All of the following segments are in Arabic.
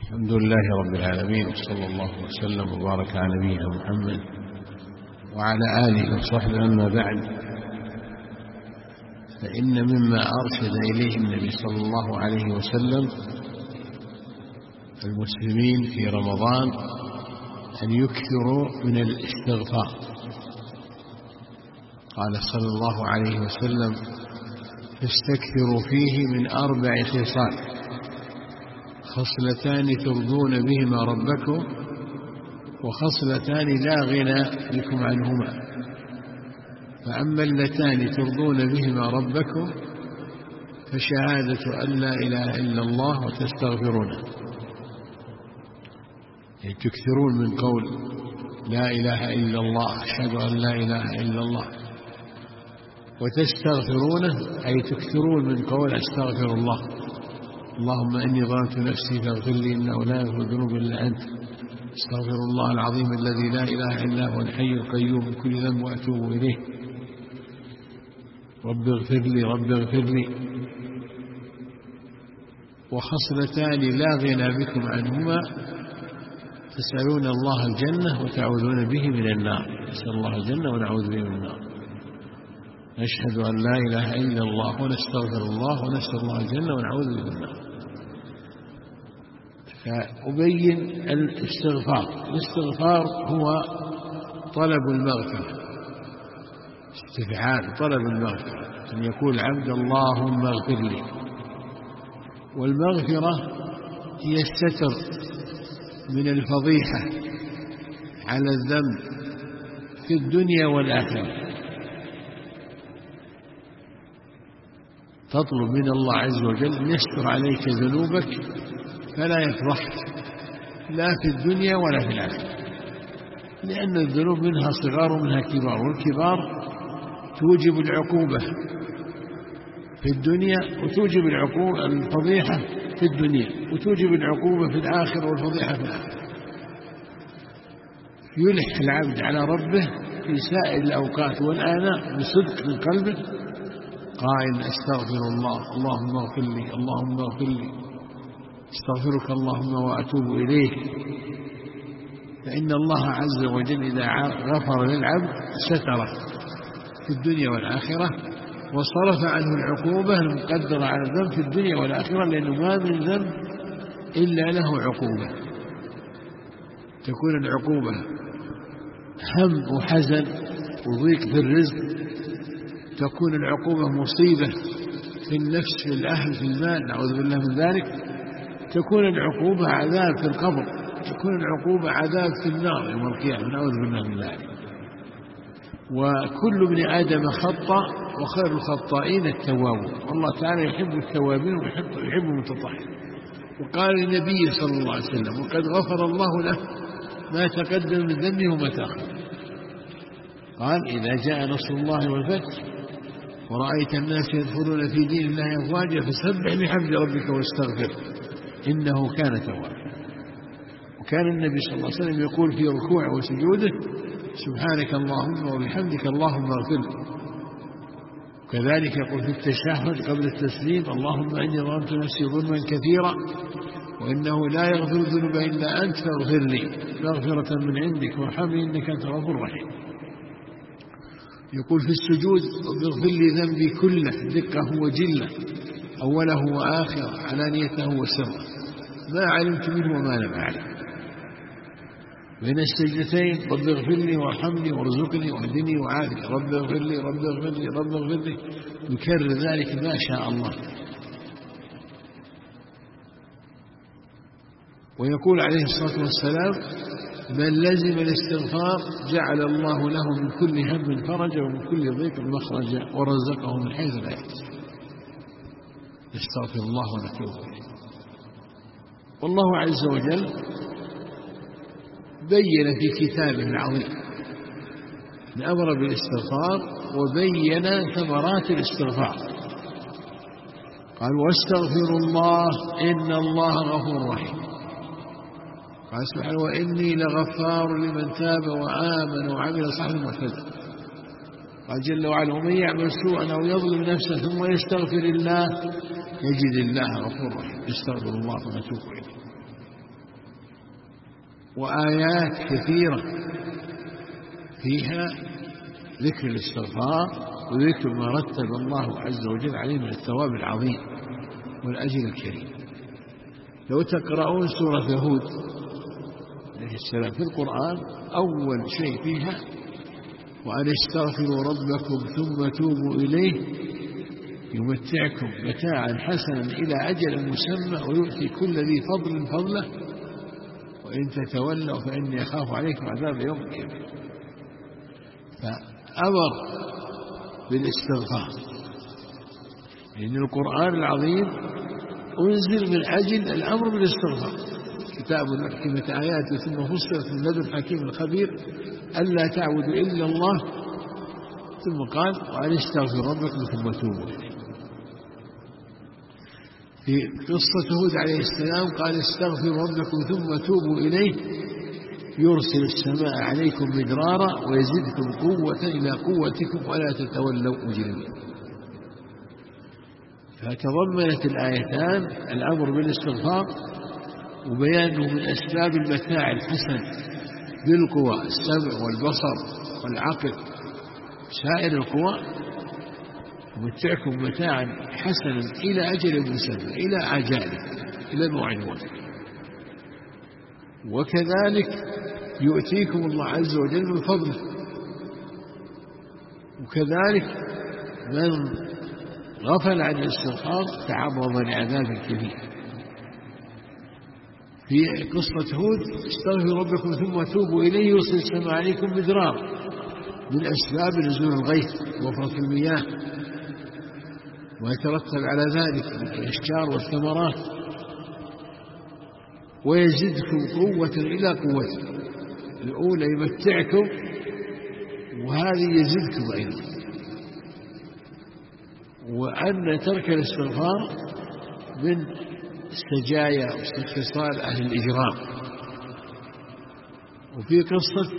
الحمد لله رب العالمين، وصلى الله وسلم وبارك على نبينا محمد وعلى آله وصحبه. أما بعد، فإن مما أرشد إليه النبي صلى الله عليه وسلم المسلمين في رمضان أن يكثروا من الاستغفار. قال صلى الله عليه وسلم: فاستكثروا فيه من 4 خصال: خصلتان ترضون بهما ربكم، وخصلتان لا غنى بكم عنهما. فأما اللتان ترضون بهما ربكم فشهادة أن لا إله إلا الله وتستغفرونه، يعني تكثرون من قول لا إله إلا الله، أشهد أن لا إله إلا الله. وتستغفرونه أي تكثرون من قول أستغفر الله، اللهم إني ظلمت نفسي فاغفر لي إنه لا يغفر الذنوب إلا أنت، استغفر الله العظيم الذي لا إله إلا هو الحي القيوم من كل ذنب وأتوب إليه، رب اغفر لي رب اغفر لي. وخصلتان لا غنى بكم عنهما: تسألون الله الجنة وتعوذون به من النار. نسأل الله الجنة ونعوذ به من النار. نشهد أن لا إله إلا الله ونستغفر الله ونسأل الله الجنة ونعوذ به من النار. فأبين الاستغفار هو طلب المغفرة، استفعال طلب المغفرة، أن يقول العبد اللهم اغفر لي. والمغفرة هي الستر من الفضيحة على الذنب في الدنيا والآخرة. تطلب من الله عز وجل أن يستر عليك ذنوبك فلا يفضحك لا في الدنيا ولا في الآخرة، لأن الذنوب منها صغار ومنها كبار، والكبار توجب العقوبة في الدنيا وتوجب الفضيحة في الدنيا وتوجب العقوبة في الآخرة والفضيحة في الآخرة. يلح العبد على ربه في سائر الأوقات والآناء بصدق من قلبه قائل: أستغفر الله، اللهم اغفر لي، اللهم اغفر لي، استغفرك اللهم وأتوب إليك. فإن الله عز وجل إذا غفر للعبد ستره في الدنيا والآخرة وصرف عنه العقوبة المقدرة على الذنب في الدنيا والآخرة، لأنه ما من ذنب إلا له عقوبة. تكون العقوبة هم وحزن وضيق في الرزق، تكون العقوبة مصيبة في النفس في الأهل في المال، نعوذ بالله من ذلك. تكون العقوبة عذاب في القبر، تكون العقوبة عذاب في النار يوم القيامة، نعوذ بالله من ذلك. وكل ابن آدم خطأ وخير الخطائين التوابون، والله تعالى يحب التوابين ويحب المتطهرين. وقال للنبي صلى الله عليه وسلم: وقد غفر الله له ما تقدم من ذنبه وما تأخر. قال: إذا جاء نصر الله والفتح ورأيت الناس يدخلون في دين الله أفواجا فسبح بحمد ربك واستغفر إنه كان توابا. وكان النبي صلى الله عليه وسلم يقول في ركوعه وسجوده: سبحانك اللهم وبحمدك اللهم اغفر لي. وكذلك يقول في التشهد قبل التسليم: اللهم إني ظلمت نفسي ظلما كثيرا وإنه لا يغفر الذنوب إلا أنت فاغفر لي مغفرة من عندك وارحمني إنك أنت الغفور الرحيم. يقول في السجود: اغفر لي ذنبي كله دقه وجله أوله وآخره علانيته وسره ما علمت منه وما لم أعلم. بين السجدتين: رب اغفر لي وارحمني وارزقني واهدني وعافني، رب اغفر لي رب اغفر لي رب اغفر لي، يكرر ذلك ما شاء الله. ويقول عليه الصلاة والسلام: من لزم الاستغفار جعل الله له من كل هم فرجا ومن كل ضيق مخرجا ورزقه من حيث لا يحتسب. نستغفر الله ونتوب إليه. والله عز وجل بين في كتابه العظيم الأمر بالاستغفار وبين ثمرات الاستغفار. قال: واستغفروا الله إن الله غفور رحيم. قال سبحانه: وإني لغفار لمن تاب وآمن وعمل صالحا واهتدى. قال جل وعلا: ومن يعمل سوءا أو يظلم نفسه ثم يستغفر الله يجد الله غفور رحيم. استغفر الله ونتوب إليه. وآيات كثيرة فيها ذكر الاستغفار وذكر ما رتب الله عز وجل عليه من الثواب العظيم والأجر الكريم. لو تقرؤون سورة هود عليه السلام في القرآن أول شيء فيها وأن استغفروا ربكم ثم توبوا إليه يمتعكم متاعا حسنا إلى أجل مسمى ويؤتي كل ذي فضل فضله وإن تتولوا فإني أخاف عليكم عذاب يوم كبير. فأمر بالاستغفار لأن القرآن العظيم أنزل من أجل الأمر بالاستغفار. كتاب حكمة آيات ثم فصلت من لدن حكيم خبير ألا تعبدوا إلا الله ثم قال وأن استغفروا ربكم ثم توبوا إليه. في قصة هود عليه السلام قال استغفروا ربكم ثم توبوا إليه يرسل السماء عليكم مدرارا ويزدكم قوة إلى قوتكم ولا تتولوا مجرمين. فتضمنت الآيتان الأمر بالاستغفار وبيانه من أسباب المتاع الحسن بالقوى السمع والبصر والعقل سائر القوى ومتعكم متاعا حسنا إلى أجل مسمى إلى عجاله إلى موعد موته. وكذلك يؤتيكم الله عز وجل من فضله. وكذلك من غفل عن الاستغفار تعرض لعذاب كبير. في قصة هود استغفروا ربكم ثم توبوا إليه يرسل السماء عليكم مدرارا من أسباب نزول الغيث وفرة المياه ويترتب على ذلك من الأشجار والثمرات ويزدكم قوة إلى قوتكم. الأولى يمتعكم وهذه يزدكم أيضا. وأن ترك الاستغفار من سجايا واستخصال أهل الإجرام. وفي قصة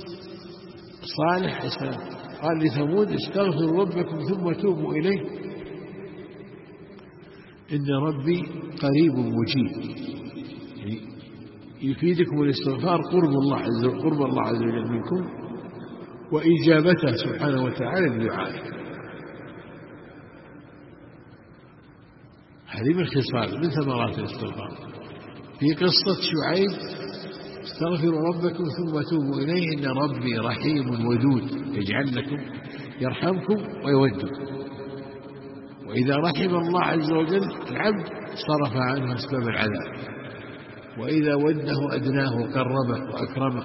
صالح قال لثمود استغفروا ربكم ثم توبوا إليه إن ربي قريب مجيب. يعني يفيدكم الاستغفار قرب الله عز وجل منكم وإجابته سبحانه وتعالى لدعائه. هذه من خصال من ثمرات الاستغفار. في قصة شعيب استغفروا ربكم ثم توبوا إليه إن ربي رحيم ودود يجعل لكم يرحمكم ويودكم. وإذا رحم الله عز وجل العبد صرف عنه أسباب العذاب وإذا وده أدناه وقربه وأكرمه.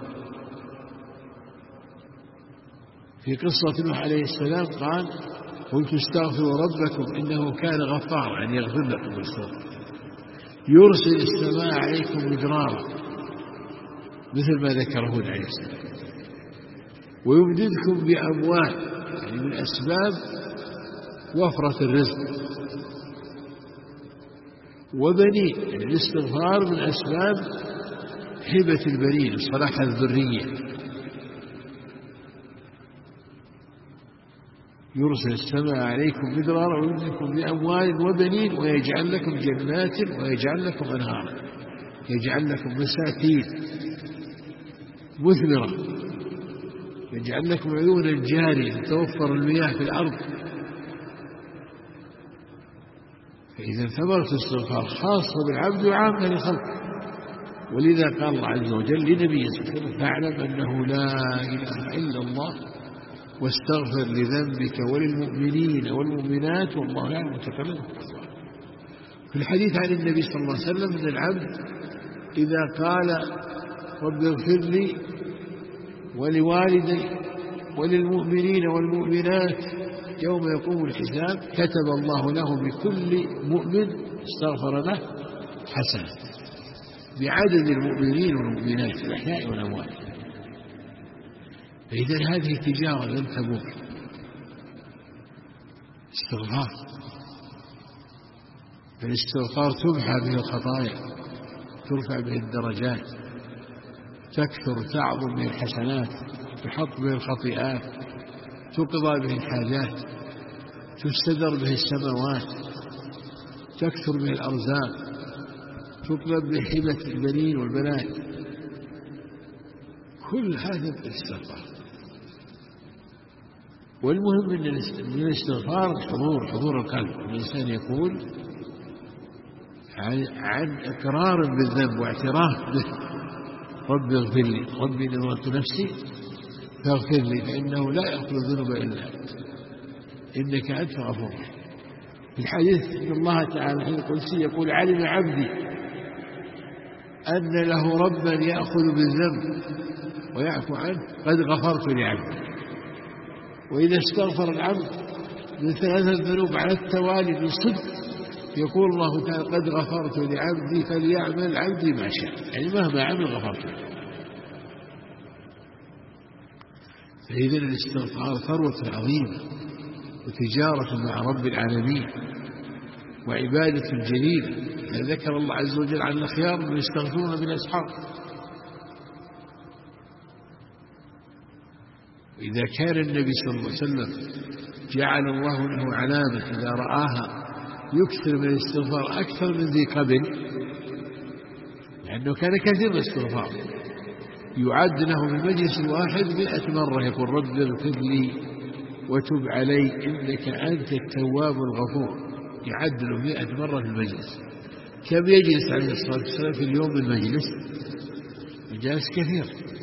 في قصة نوح عليه السلام قال قلت استغفروا ربكم إنه كان غفارا أن يغفر لكم بالصوت يرسل السماء عليكم مدرارا مثل ما ذكر هود عليه السلام ويمددكم بأموال يعني من أسباب وفرة الرزق وبنين يعني الاستغفار من أسباب هبة البنين وصلاح الذرية. يرسل السماء عليكم مدرارا ويمددكم بأموال وبنين ويجعل لكم جنات ويجعل لكم أنهارا يجعل لكم مساكين مثمرة يجعل لكم عيونا جارية توفر المياه في الأرض. فإذا ثمرة الاستغفار خاصة بالعبد وعامة للخلق. ولذا قال الله عز وجل لنبيه صلى الله عليه وسلم فاعلم أنه لا إله إلا الله واستغفر لذنبك وللمؤمنين والمؤمنات والله يعلم متقلبكم ومثواكم. في الحديث عن النبي صلى الله عليه وسلم أن العبد إذا قال رب اغفر لي ولوالدي وللمؤمنين والمؤمنات يوم يقوم الحساب كتب الله له بكل مؤمن استغفر له حسنة بعدد المؤمنين والمؤمنات الأحياء والأموات. فإذا هذه تجارة لن تبور. استغفار فالاستغفار تمحى به الخطايا ترفع به الدرجات تكثر تعظم به الحسنات تحط به الخطيئات تقضى به الحاجات تستدر به السماوات تكثر به الأرزاق تطلب به حبة البنين والبنات. كل هذا الاستغفار. والمهم من الاستغفار حضور القلب. الإنسان يقول عن إقرار بالذنب واعتراف به: رب اغفر لي، ربي إني ظلمت نفسي فاغفر لي فإنه لا يغفر الذنوب إلا أنت إنك أنت الغفور. في الحديث إن الله تعالى في القدسي يقول: علم عبدي أن له ربا يأخذ بالذنب ويعفو عنه قد غفرت لعبدي. وإذا استغفر العبد من 3 ذنوب على التوالي بالصدق يقول الله تعالى: قد غفرت لعبدي فليعمل عبدي ما شاء، يعني مهما عمل غفرت له. فإذا الاستغفار ثروة عظيمة وتجارة مع رب العالمين وعبادة جليلة. ذكر الله عز وجل عن الأخيار من يستغفرون بالأسحار. وإذا كان النبي صلى الله عليه وسلم جعل الله له علامة إذا رآها يكثر من الاستغفار أكثر من ذي قبل، لأنه كان كثير من الاستغفار، يعد له في المجلس الواحد 100 مرة يقول: رب اغفر لي وتب علي إنك أنت التواب الغفور. يعد له 100 مرة في المجلس. كم يجلس عليه الصلاة والسلام في اليوم بالمجلس؟ مجالس كثير.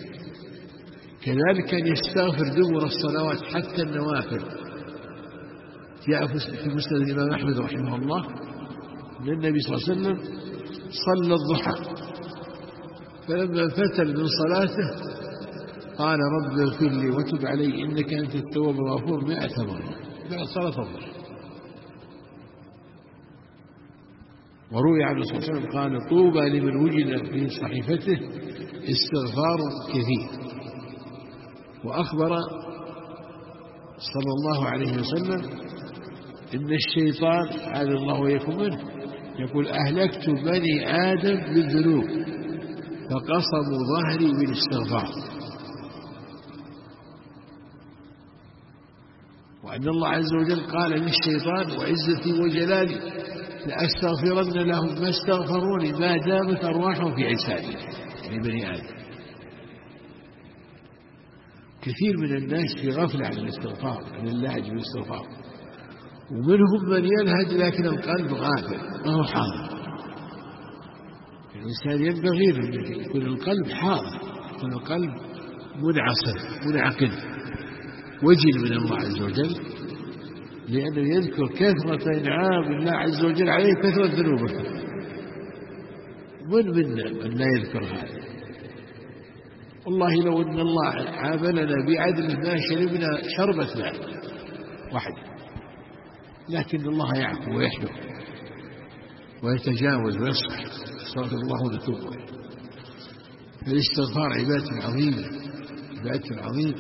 كذلك كان يستغفر دبر الصلوات حتى النوافل. جاء في مسند الإمام أحمد رحمه الله أن النبي صلى الله عليه وسلم صلى الضحى، فلما فتل من صلاته قال: رب اغفر لي وتب علي إنك أنت التواب الغفور 100 مرة بعد صلاة الضحى. وروي عن الرسول صلى الله عليه وسلم قال: طوبى لمن وجد في صحيفته استغفار كثير. وأخبر صلى الله عليه وسلم إن الشيطان عاذ الله وإياكم منه يقول: أهلكت بني آدم بالذنوب فقصموا ظهري بالاستغفار. وأن الله عز وجل قال للشيطان: وعزتي وجلالي لأستغفرن لهم ما استغفروني ما دامت أرواحهم في عسالي، يعني بني آدم. كثير من الناس في غفلة عن الاستغفار، عن اللهج بالاستغفار، ومنهم من يلهج لكن القلب غافل ما هو حاضر. الإنسان ينبغي أن يكون القلب حاضر، يكون القلب منعصر منعقد وجل من الله عز وجل، لأنه يذكر كثرة إنعام الله عز وجل عليه كثرة ذنوبه. من منا من لا يذكر هذا؟ والله لو أن الله عاملنا بعدل ما شربنا شربة ماء واحدة، لكن الله يعفو ويحلو ويتجاوز ويصفح، استغفر الله ونتوب إليه. فالاستغفار عبادة عظيمة، عبادة عظيمة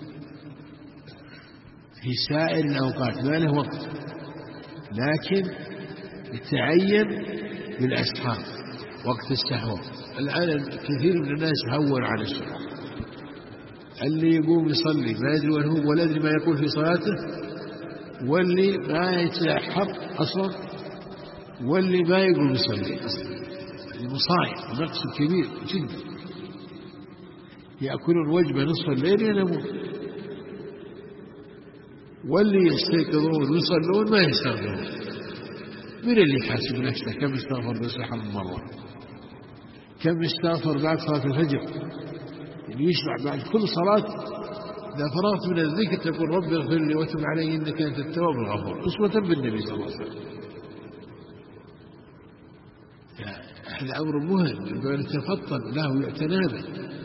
في سائر الأوقات ما له وقت، لكن يتعين بالأسحار وقت السحور. الآن كثير من الناس هون على السحور، اللي يقوم يصلي ما يدري وين هو ولا يدري ما يقول في صلاته، واللي ما يتسحر أصلا، واللي ما يقوم يصلي أصلا. مصايب ونقص كبير جدا. يأكلون وجبة نصف الليل ينامون، واللي يستيقظون ويصلون ما يستغفرون. من اللي يحاسب نفسه كم استغفر بالسحر من مرة؟ كم استغفر بعد صلاة الفجر؟ يعني يشرع بعد كل صلاة إذا فرغت من الذكر تقول: رب اغفر لي وتب علي إنك أنت التواب الغفور، أسوة بالنبي صلى الله عليه وسلم. هذا أمر مهم ينبغي أن نتفطن له ويعتنى به،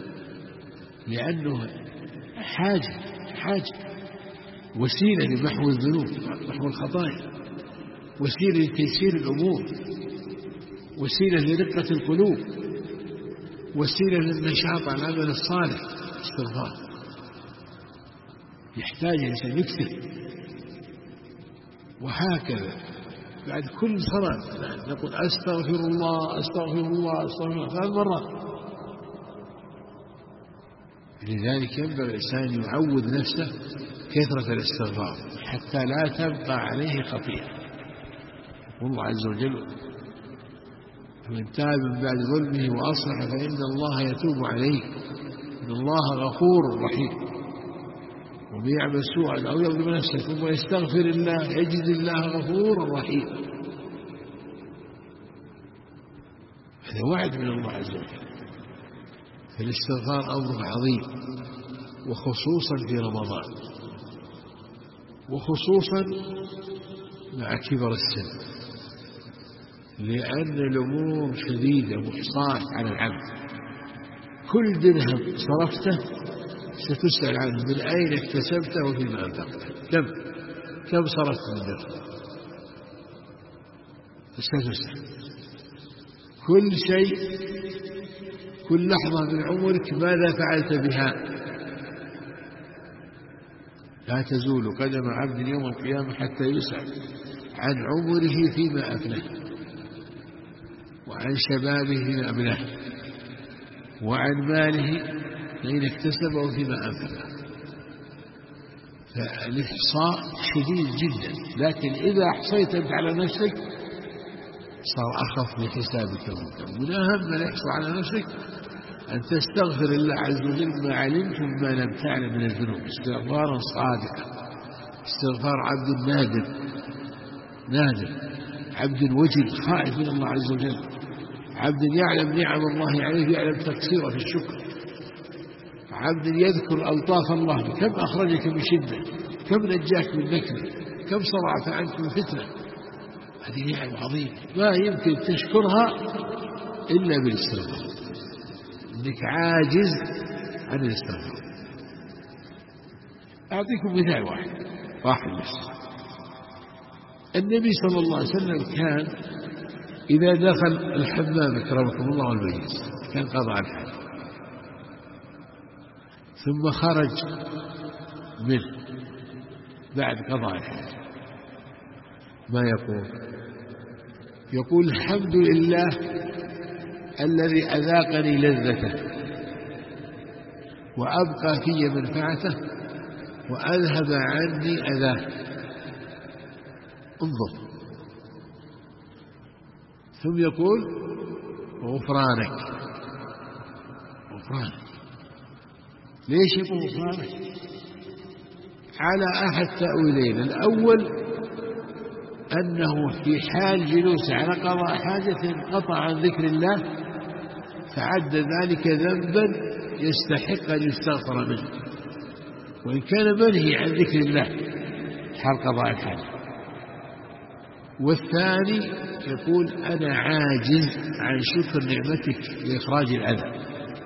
لأنه حاجة وسيلة لمحو الذنوب، محو الخطايا، وسيلة لتيسير الأمور، وسيلة لرقة القلوب، وسيلة للنشاط على العمل الصالح. استغفار يحتاج الإنسان يكثر. وهكذا بعد كل صلاة نقول: أستغفر الله أستغفر الله أستغفر الله 3 مرات. لذلك ينبغي الإنسان يعود نفسه كثرة الاستغفار حتى لا تبقى عليه خطيئة. والله عز وجل: فمن تاب من بعد ظلمه وأصلح فإن الله يتوب عليه إن الله غفور رحيم. ومن يعمل سوءا أو يظلم نفسه ثم يستغفر الله يجد الله غفورا رحيما. هذا وعد من الله عز وجل. فالاستغفار أمر عظيم، وخصوصا في رمضان، وخصوصا مع كبر السن، لأن الأمور شديدة محصاة على العبد. كل درهم صرفته ستسأل عنه، من أين اكتسبته وفيما أنفقته، كم صرفت من درهم، ستسأل. كل شيء، كل لحظة من عمرك ماذا فعلت بها. لا تزول قدم عبد يوم القيامة حتى يسأل عن عمره فيما أفناه، وعن شبابه فيما أبلاه، وعن ماله أين اكتسبه فيما أنفقه. فالإحصاء شديد جدا، لكن إذا أحصيت أنت على نفسك صار أخف من حسابك ومن أهم ما يحصل على نفسك أن تستغفر الله عز وجل ما علمت وما لم تعلم من الذنوب، استغفارا صادقا، استغفار عبد نادر، عبد وجل خائف من الله عز وجل، عبد يعلم نعم الله عليه، يعلم تقصيره في الشكر، عبد يذكر ألطاف الله، كم أخرجك من شدة، كم نجاك من نكبة، كم صرعت عنك من فتنة. هذه نعم عظيمة ما يمكن تشكرها إلا بالاستغفار، إنك عاجز عن الاستغفار. أعطيكم مثال واحد بس. النبي صلى الله عليه وسلم كان إذا دخل الحمام أكرمكم الله والميت كان قضى الحاجة، ثم خرج منه بعد قضاء الحاجة ما يقول الحمد لله الذي أذاقني لذته وأبقى في منفعته وأذهب عني أذاه. انظر، ثم يقول غفرانك. ليش يقول غفرانك؟ على أحد تأويلين. الأول أنه في حال جلوس على قضاء حاجة انقطع عن ذكر الله فعد ذلك ذنبا يستحق أن يستغفر منه، وإن كان منهي عن ذكر الله حال قضاء الحاجة. والثاني يقول أنا عاجز عن شكر نعمتك لإخراج الأذى،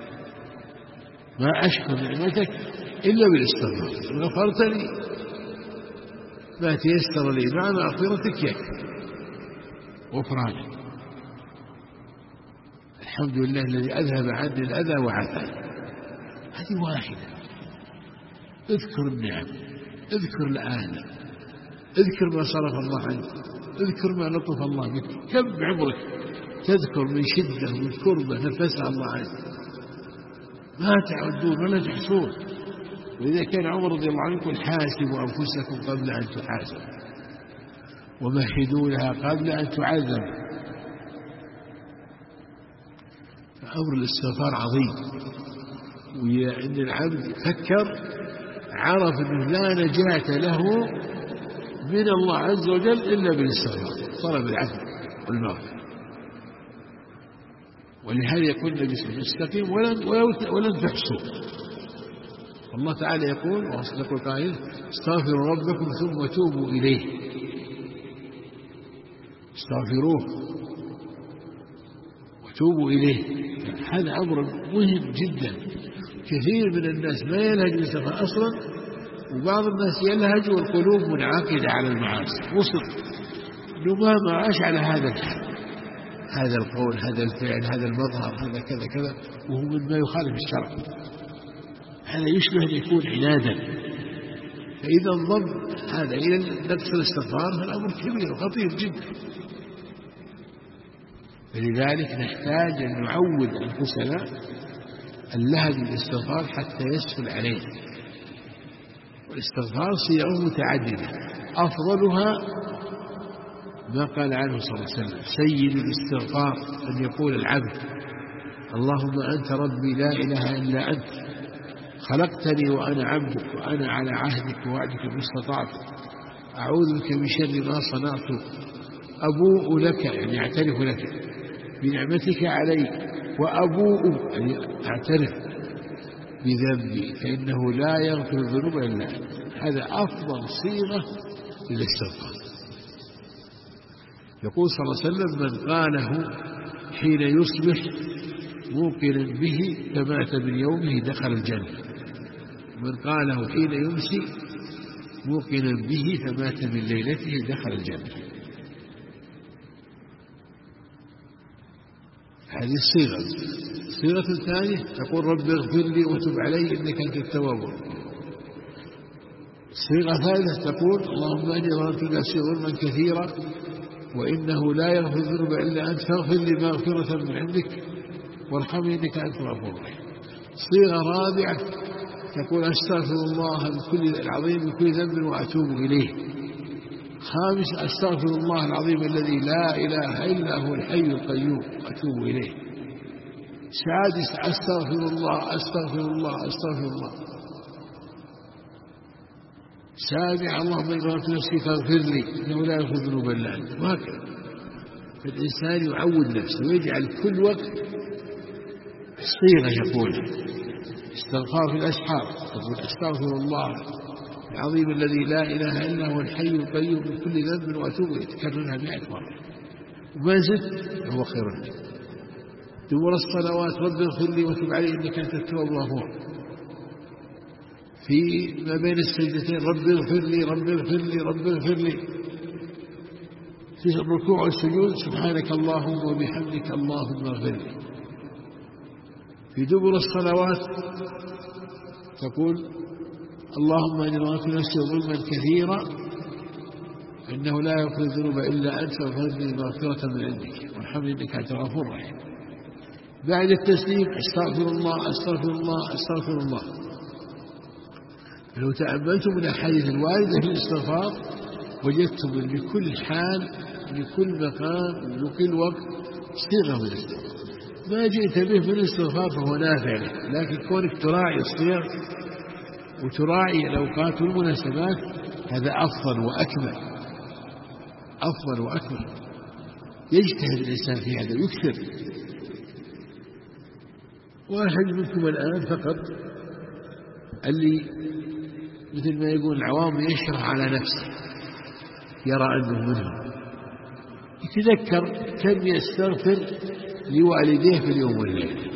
ما أشكر نعمتك إلا بالاستغفار، غفرت لي ما تيسر لي مع مغفرتك يكفي غفرانك. الحمد لله الذي أذهب عني الأذى وعافاني. هذه واحدة. اذكر النعم، اذكر الآلام، اذكر ما صرف الله عنك، اذكر ما لطف الله بك. كم عمرك تذكر من شدة ومن كربة نفسها الله عنك ما تعدون ولا تحصون. وإذا كان عمر رضي الله عنه يقول حاسبوا أنفسكم قبل أن تحاسبوا ومهدوا لها قبل أن تعذبوا. فأمر الاستغفار عظيم، وإن العبد فكر عرف أنه لا نجاة له من الله عز وجل إلا بالاستغفار، طلب العفو والمغفرة. ولهذا يقول النبي صلى الله عليه وسلم استقيم ولن تحصوا. الله تعالى يقول وأصدق القائل استغفروا ربكم ثم توبوا إليه. استغفروه وتوبوا إليه. هذا أمر مهم جدا. كثير من الناس ما يلهج الاستغفار أصلا، وبعض الناس يلهج والقلوب منعقدة على المعاصي، وصل إنه ما عاش على هذا الحال، هذا القول، هذا الفعل، هذا المظهر، هذا كذا كذا، وهو مما يخالف الشرع. هذا يشبه أن يكون عنادا. فإذا انضم هذا إلى نقص الاستغفار فالأمر كبير وخطير جدا. فلذلك نحتاج أن نعود أنفسنا اللهج بالاستغفار حتى يسهل عليه. والاستغفار صيغه متعددة، أفضلها ما قال عنه صلى الله عليه وسلم سيد الاستغفار أن يقول العبد اللهم أنت ربي لا إله إلا أنت خلقتني وأنا عبدك وأنا على عهدك ووعدك ما استطعت، أعوذ بك من شر ما صنعت، أبوء لك يعني أعترف لك بنعمتك علي، وأبوء يعني أعترف بذنبي فإنه لا يغفر الذنوب إلا أنت. هذا أفضل صيغة للاستغفار. يقول صلى الله عليه وسلم: من قاله حين يصبح موقنا به فمات من يومه دخل الجنة. من قاله حين يمسي موقنا به فمات من ليلته دخل الجنة. هذه الصيغة. الصيغة الثانية تقول: رب اغفر لي وتب علي إنك أنت التواب الرحيم. الصيغة الثالثة تقول: اللهم إني ظلمت نفسي ظلما كثيرا وإنه لا يغفر الذنوب إلا أنت فاغفر لي مغفرة من عندك وارحمني إنك أنت الغفور الرحيم. صيغة رابعة تقول: أستغفر الله العظيم من كل ذنب وأتوب إليه. خامس: أستغفر الله العظيم الذي لا إله إلا هو الحي القيوم وأتوب إليه. سادس: أستغفر الله أستغفر الله أستغفر الله. سابع: اللهم إني ظلمت نفسي فاغفر لي إنه لا يغفر الذنوب إلا أنت. وهكذا. فالإنسان يعود نفسه ويجعل كل وقت صيغة يقول استغفار في الأسحار، تقول: أستغفر الله العظيم الذي لا إله إلا هو الحي القيوم من كل ذنب وأتوب إليه. تكررها 100 مرة وما زدت هو خير لك. دبر الصلوات: رب اغفر لي وتب علي إنك أنت التواب الغفور. في ما بين السجدتين: رب اغفر لي رب اغفر لي رب اغفر لي. في الركوع والسجود: سبحانك اللهم وبحمدك اللهم اغفر لي. في دبر الصلوات تقول: اللهم إني ظلمت نفسي ظلما كثيرا إنه لا يغفر الذنوب إلا أنت فاغفر لي مغفرة من عندك وارحمني إنك أنت الغفور الرحيم. بعد التسليم: أستغفر الله أستغفر الله أستغفر الله. لو تأملتم من الأحاديث الواردة في الاستغفار وجدتم أن لكل حال لكل مقام لكل وقت صيغة من الاستغفار. ما جئت به من الاستغفار فهو نافع لك، لكن كونك تراعي الصيغ وتراعي الأوقات والمناسبات هذا أفضل وأكمل. أفضل وأكمل. يجتهد الإنسان في هذا ويكثر. واحد منكم الآن فقط اللي مثل ما يقول العوام يشرح على نفسه، يرى أنه منهم، يتذكر كم يستغفر لوالديه في اليوم والليلة،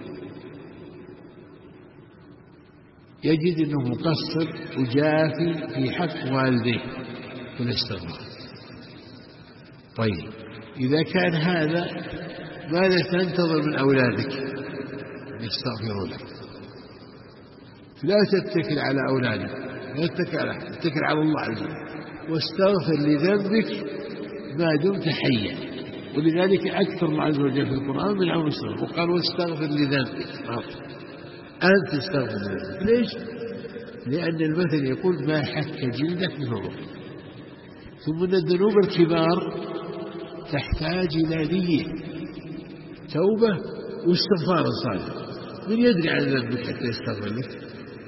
يجد أنه مقصر وجافي في حق والديه في الاستغفار. طيب إذا كان هذا ماذا تنتظر من أولادك يستغفروا لك؟ لا تتكل على أولادك، لا تتكل على الله عز وجل، واستغفر لذنبك ما دمت حيا. ولذلك أكثر الله عز وجل في القرآن من عون السلام، وقال: واستغفر لذنبك. أنت تستغفر لذنبك. ليش؟ لأن المثل يقول: ما حك جلدك من الروح. ثم أن الذنوب الكبار تحتاج إلى نية توبة واستغفار صادق. من يدري عن ذنبك حتى يستغفر لك؟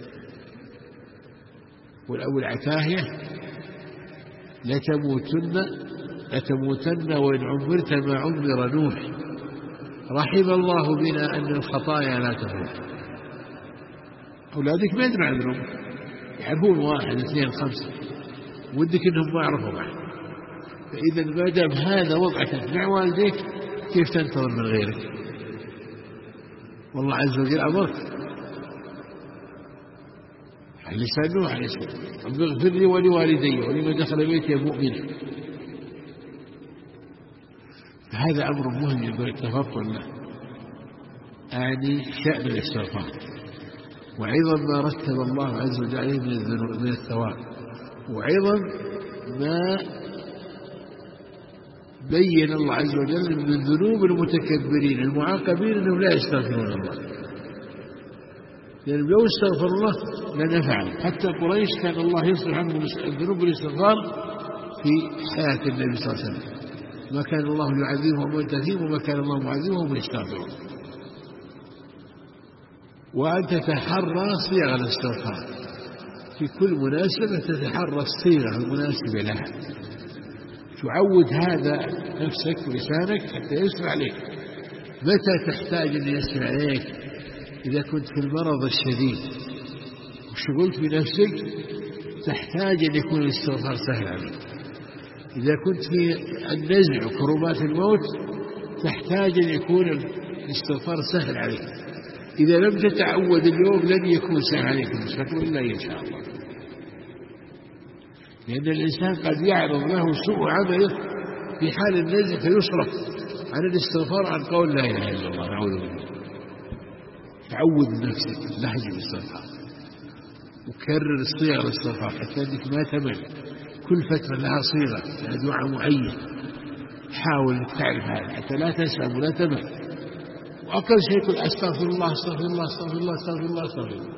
والعتاهية: لتموتن وإن عمرت ما عمر نوح، رحم الله بنا أن الخطايا لا تفوت. أولادك ما يدرون عن ذنوبك، يعرفون 1 2 5، ودك إنهم ما يعرفوا بعد. فإذا ما دام هذا وضعك مع والديك كيف تنتظر من غيرك؟ والله عز وجل أمرك على لسان نوح عليه السلام: رب اغفر لي ولوالدي ولمن دخل بيتي مؤمنا. هذا أمر مهم ينبغي التفطن له، يعني شأن الاستغفار، وعظم ما رتب الله عز وجل عليه من الثواب، وعظم ما بين الله عز وجل من ذنوب المتكبرين المعاقبين أنهم لا يستغفرون الله. لأن لو استغفر الله لنفعهم. حتى قريش كان الله يصرف عنهم الذنوب والاستغفار في حياة النبي صلى الله عليه وسلم. ما كان الله يعذبهم وينتهيهم وما كان الله معذبهم ويستغفرون. وأن تتحرى صيغ الاستغفار في كل مناسبة، تتحرى الصيغة المناسبة لها، تعود هذا نفسك ولسانك حتى يسمع عليك. متى تحتاج أن يسمع عليك؟ إذا كنت في المرض الشديد وشغلت بنفسك تحتاج أن يكون الاستغفار سهل عليك. إذا كنت في النزع وكربات الموت تحتاج أن يكون الاستغفار سهل عليك. إذا لم تتعود اليوم لن يكون سهل عليك المستقبل إلا إن شاء الله، لأن الإنسان قد يعرض له سوء عمله في حال النزع فيصرف عن الاستغفار عن قول لا إله إلا الله. نعوذ بالله. تعود نفسك لهج الاستغفار وكرر صيغ الاستغفار حتى أنك ما تمل. كل فترة لها صيغة، لها دعاء معين، حاول أن تعرف هذا حتى لا تسأم ولا تمل. وأقل شيء يقول أستغفر الله أستغفر الله أستغفر الله أستغفر الله أستغفر الله.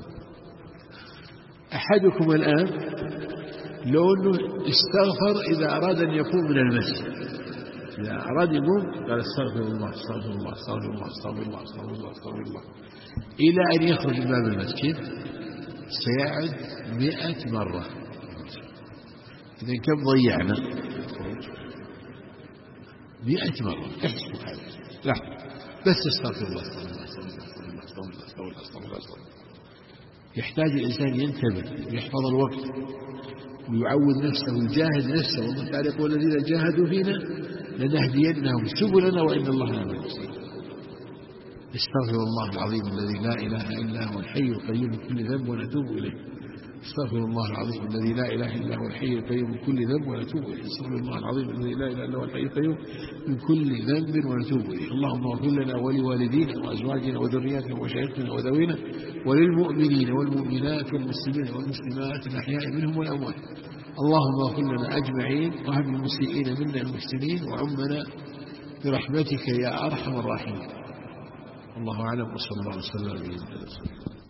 أحدكم الآن لو أنه استغفر إذا أراد أن يقوم من المسجد، إذا أراد يقوم قال استغفر الله استغفر الله استغفر الله استغفر الله استغفر الله استغفر الله إلى أن يخرج من باب المسجد سيعد 100 مرة. إذا كم ضيعنا؟ 100 مرة. احسب هذا. لا بس استغفر الله استغفر الله استغفر الله استغفر الله استغفر الله استغفر الله استغفر الله. يحتاج الإنسان ينتبه ويحفظ الوقت ويعود نفسه ويجاهد نفسه. والله تعالى يقول الذين جاهدوا فينا لنهدينهم سبلنا وإن الله لمع المحسنين. استغفر الله العظيم الذي لا إله إلا هو الحي القيوم من كل ذنب ونتوب إليه. استغفر الله العظيم الذي لا إله إلا هو الحي القيوم من كل ذنب ونتوب إليه. استغفر الله العظيم الذي لا إله إلا هو الحي القيوم من كل ذنب ونتوب إليه. اللهم اغفر لنا ولوالدينا وأزواجنا وذرياتنا ومشايخنا وذوينا وللمؤمنين والمؤمنات والمسلمين والمسلمات الأحياء منهم والأموات. اللهم اغفر لنا أجمعين وهب المسيئين منا المحسنين وعمنا برحمتك يا أرحم الراحمين. الله أعلم وصلى الله وسلم على نبينا محمد.